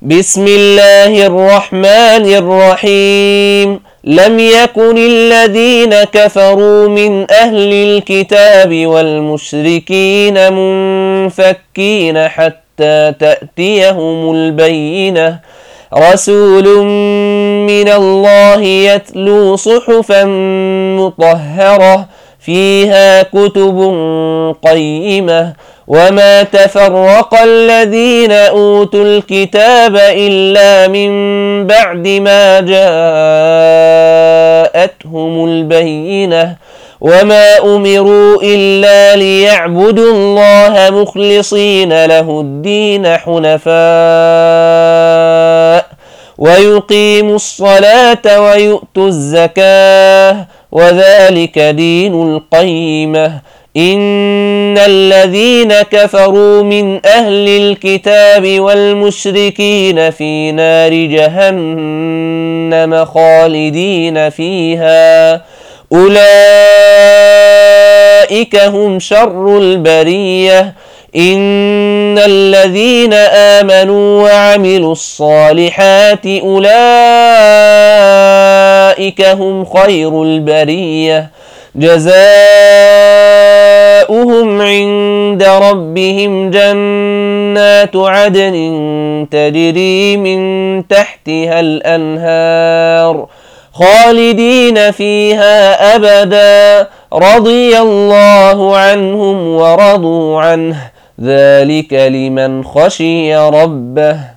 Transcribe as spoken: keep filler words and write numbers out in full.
بسم الله الرحمن الرحيم. لم يكن الذين كفروا من أهل الكتاب والمشركين منفكين حتى تأتيهم البينة، رسول من الله يتلو صحفا مطهرة فيها كتب قيمة، وما تفرق الذين أوتوا الكتاب إلا من بعد ما جاءتهم البينة، وما أمروا إلا ليعبدوا الله مخلصين له الدين حنفاء ويقيموا الصلاة ويؤتوا الزكاة، وذلك دين القيمة. إن الذين كفروا من أهل الكتاب والمشركين في نار جهنم خالدين فيها، أولئك هم شر البرية. إن الذين آمنوا وعملوا الصالحات أولئك هم خير البرية، جزاؤهم عند ربهم جنات عدن تجري من تحتها الأنهار خالدين فيها أبدا، رضي الله عنهم ورضوا عنه، ذلك لمن خشي ربه.